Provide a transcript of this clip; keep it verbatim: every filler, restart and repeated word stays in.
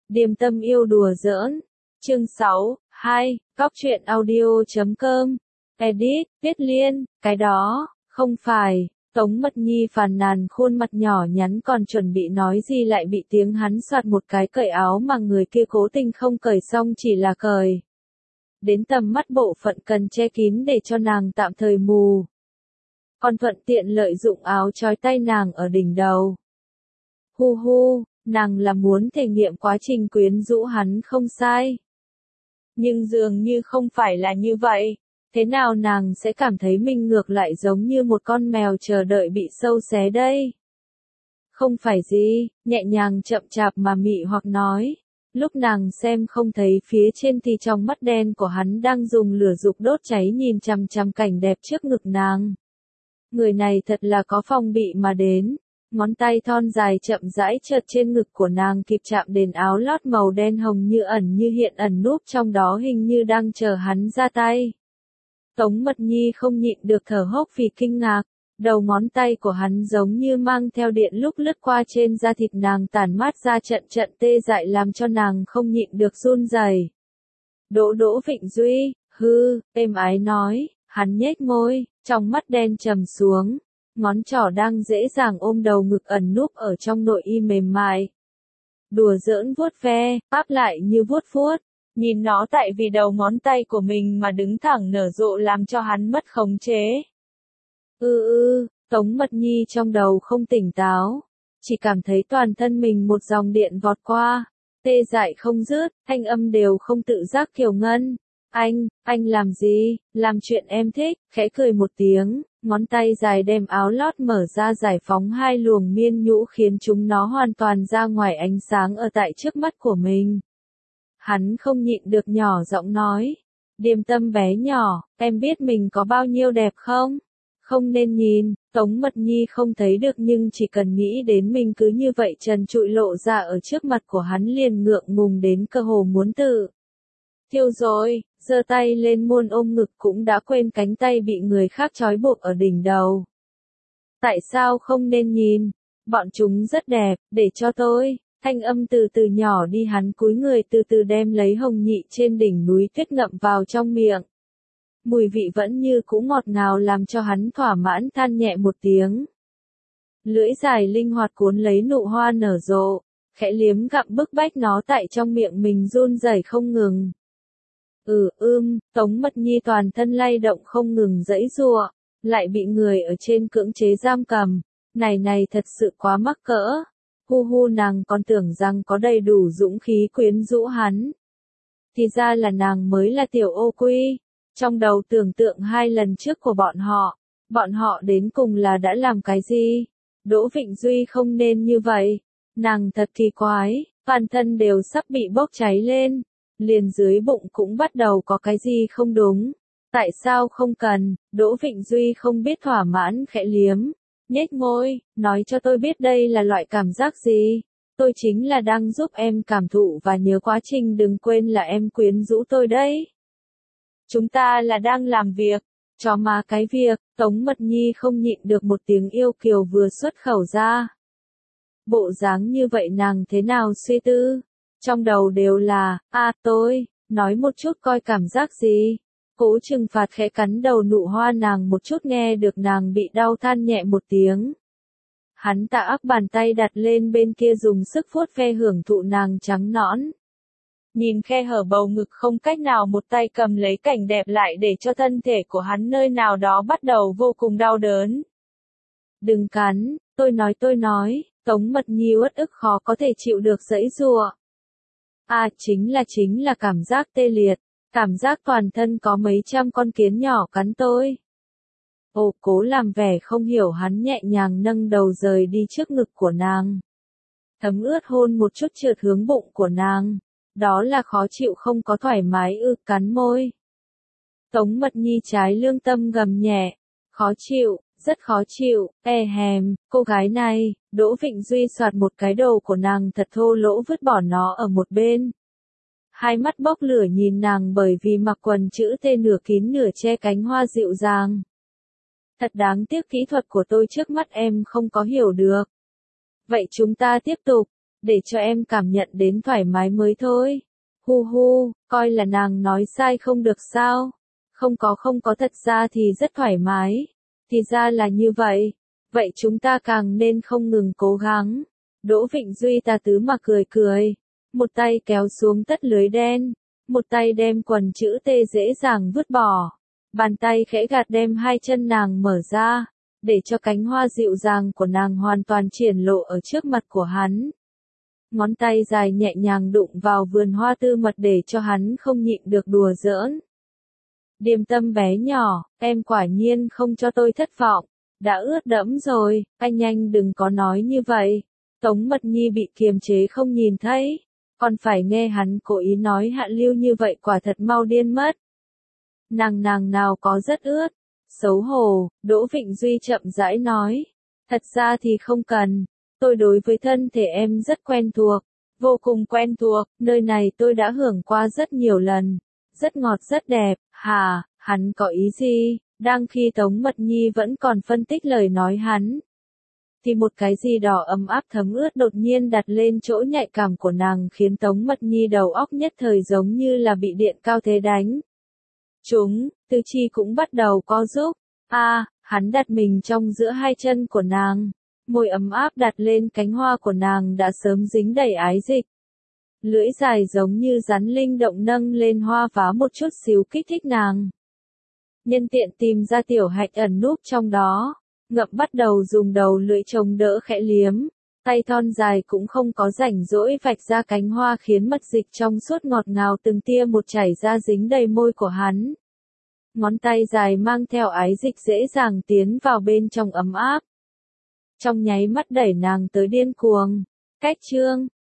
Điềm tâm yêu đùa giỡn. Chương sáu, hai, Cóc truyện audio chấm com. Edit, Viết Liên, cái đó, không phải. Tống Mật Nhi phàn nàn khuôn mặt nhỏ nhắn còn chuẩn bị nói gì lại bị tiếng hắn soạt một cái cởi áo mà người kia cố tình không cởi xong chỉ là cởi đến tầm mắt bộ phận cần che kín để cho nàng tạm thời mù. Còn thuận tiện lợi dụng áo trói tay nàng ở đỉnh đầu. Hu hu, nàng là muốn thể nghiệm quá trình quyến rũ hắn không sai. Nhưng dường như không phải là như vậy. Thế nào nàng sẽ cảm thấy mình ngược lại giống như một con mèo chờ đợi bị sâu xé đây? Không phải gì, nhẹ nhàng chậm chạp mà mị hoặc nói. Lúc nàng xem không thấy phía trên thì trong mắt đen của hắn đang dùng lửa dục đốt cháy nhìn chằm chằm cảnh đẹp trước ngực nàng. Người này thật là có phòng bị mà đến. Ngón tay thon dài chậm rãi chợt trên ngực của nàng kịp chạm đến áo lót màu đen hồng như ẩn như hiện ẩn núp trong đó hình như đang chờ hắn ra tay. Tống Mật Nhi không nhịn được thở hốc vì kinh ngạc, đầu ngón tay của hắn giống như mang theo điện lúc lướt qua trên da thịt nàng tản mát ra trận trận tê dại làm cho nàng không nhịn được run rẩy. Đỗ Đỗ Vịnh Duy, hư, êm ái nói, hắn nhếch môi, trong mắt đen trầm xuống, ngón trỏ đang dễ dàng ôm đầu ngực ẩn núp ở trong nội y mềm mại. Đùa giỡn vuốt ve, áp lại như vuốt vuốt. Nhìn nó tại vì đầu ngón tay của mình mà đứng thẳng nở rộ làm cho hắn mất khống chế. Ư ư, Tống Mật Nhi trong đầu không tỉnh táo, chỉ cảm thấy toàn thân mình một dòng điện vọt qua, tê dại không dứt, thanh âm đều không tự giác Kiều Ngân. Anh, anh làm gì, làm chuyện em thích, khẽ cười một tiếng, ngón tay dài đem áo lót mở ra giải phóng hai luồng miên nhũ khiến chúng nó hoàn toàn ra ngoài ánh sáng ở tại trước mắt của mình. Hắn không nhịn được nhỏ giọng nói, Điềm tâm bé nhỏ, em biết mình có bao nhiêu đẹp không? Không nên nhìn, Tống Mật Nhi không thấy được nhưng chỉ cần nghĩ đến mình cứ như vậy trần trụi lộ ra ở trước mặt của hắn liền ngượng ngùng đến cơ hồ muốn tự thiêu rồi, giơ tay lên muôn ôm ngực cũng đã quên cánh tay bị người khác trói buộc ở đỉnh đầu. Tại sao không nên nhìn? Bọn chúng rất đẹp, để cho tôi. Thanh âm từ từ nhỏ đi hắn cúi người từ từ đem lấy hồng nhị trên đỉnh núi tuyết ngậm vào trong miệng. Mùi vị vẫn như cũ ngọt ngào làm cho hắn thỏa mãn than nhẹ một tiếng. Lưỡi dài linh hoạt cuốn lấy nụ hoa nở rộ, khẽ liếm gặm bức bách nó tại trong miệng mình run rẩy không ngừng. Ừ ưm, Tống Mật Nhi toàn thân lay động không ngừng giãy giụa, lại bị người ở trên cưỡng chế giam cầm. Này này thật sự quá mắc cỡ. Hu hu nàng còn tưởng rằng có đầy đủ dũng khí quyến rũ hắn. Thì ra là nàng mới là tiểu ô quy. Trong đầu tưởng tượng hai lần trước của bọn họ, bọn họ đến cùng là đã làm cái gì? Đỗ Vịnh Duy không nên như vậy. Nàng thật kỳ quái, toàn thân đều sắp bị bốc cháy lên. Liền dưới bụng cũng bắt đầu có cái gì không đúng. Tại sao không cần? Đỗ Vịnh Duy không biết thỏa mãn khẽ liếm. Nhếch môi, nói cho tôi biết đây là loại cảm giác gì. Tôi chính là đang giúp em cảm thụ và nhớ quá trình đừng quên là em quyến rũ tôi đấy. Chúng ta là đang làm việc. Chó má cái việc, Tống Mật Nhi không nhịn được một tiếng yêu kiều vừa xuất khẩu ra. Bộ dáng như vậy nàng thế nào suy tư? Trong đầu đều là, à tôi, nói một chút coi cảm giác gì. Cố trừng phạt khẽ cắn đầu nụ hoa nàng một chút nghe được nàng bị đau than nhẹ một tiếng. Hắn tạ áp bàn tay đặt lên bên kia dùng sức vuốt ve hưởng thụ nàng trắng nõn. Nhìn khe hở bầu ngực không cách nào một tay cầm lấy cảnh đẹp lại để cho thân thể của hắn nơi nào đó bắt đầu vô cùng đau đớn. Đừng cắn, tôi nói tôi nói, Tống Mật Nhi uất ức khó có thể chịu được giãy giụa. À chính là chính là cảm giác tê liệt. Cảm giác toàn thân có mấy trăm con kiến nhỏ cắn tôi. Ồ, cố làm vẻ không hiểu hắn nhẹ nhàng nâng đầu rời đi trước ngực của nàng. Thấm ướt hôn một chút trượt hướng bụng của nàng. Đó là khó chịu không có thoải mái ư cắn môi. Tống Mật Nhi trái lương tâm gầm nhẹ. Khó chịu, rất khó chịu, e hèm, cô gái này. Đỗ Vịnh Duy soạt một cái đầu của nàng thật thô lỗ vứt bỏ nó ở một bên. Hai mắt bốc lửa nhìn nàng bởi vì mặc quần chữ T nửa kín nửa che cánh hoa dịu dàng. Thật đáng tiếc kỹ thuật của tôi trước mắt em không có hiểu được. Vậy chúng ta tiếp tục. để cho em cảm nhận đến thoải mái mới thôi. Hu hu, coi là nàng nói sai không được sao? Không có không có, thật ra thì rất thoải mái. Thì ra là như vậy. Vậy chúng ta càng nên không ngừng cố gắng. Đỗ Vịnh Duy tà tứ mà cười cười. Một tay kéo xuống tất lưới đen. Một tay đem quần chữ T dễ dàng vứt bỏ. Bàn tay khẽ gạt đem hai chân nàng mở ra. Để cho cánh hoa dịu dàng của nàng hoàn toàn triển lộ ở trước mặt của hắn. Ngón tay dài nhẹ nhàng đụng vào vườn hoa tư mật để cho hắn không nhịn được đùa giỡn. Điềm Tâm bé nhỏ, em quả nhiên không cho tôi thất vọng. Đã ướt đẫm rồi, anh nhanh đừng có nói như vậy. Tống Mật Nhi bị kiềm chế không nhìn thấy. Còn phải nghe hắn cố ý nói hạ lưu như vậy, quả thật mau điên mất. Nàng nàng nào có rất ướt. Xấu hổ, Đỗ Vịnh Duy chậm rãi nói. Thật ra thì không cần. Tôi đối với thân thể em rất quen thuộc. Vô cùng quen thuộc, nơi này tôi đã hưởng qua rất nhiều lần. Rất ngọt rất đẹp, hà, hắn có ý gì? Đang khi Tống Mật Nhi vẫn còn phân tích lời nói hắn. Thì một cái gì đỏ ấm áp thấm ướt đột nhiên đặt lên chỗ nhạy cảm của nàng khiến Tống Mật Nhi đầu óc nhất thời giống như là bị điện cao thế đánh. Chúng, tứ chi cũng bắt đầu co rúm. A, à, hắn đặt mình trong giữa hai chân của nàng. Môi ấm áp đặt lên cánh hoa của nàng đã sớm dính đầy ái dịch. Lưỡi dài giống như rắn linh động nâng lên hoa phá một chút xíu kích thích nàng. Nhân tiện tìm ra tiểu hạnh ẩn núp trong đó. Ngậm bắt đầu dùng đầu lưỡi chống đỡ khẽ liếm. Tay thon dài cũng không có rảnh rỗi vạch ra cánh hoa khiến mật dịch trong suốt ngọt ngào từng tia một chảy ra dính đầy môi của hắn. Ngón tay dài mang theo ái dịch dễ dàng tiến vào bên trong ấm áp. Trong nháy mắt đẩy nàng tới điên cuồng. Cách chương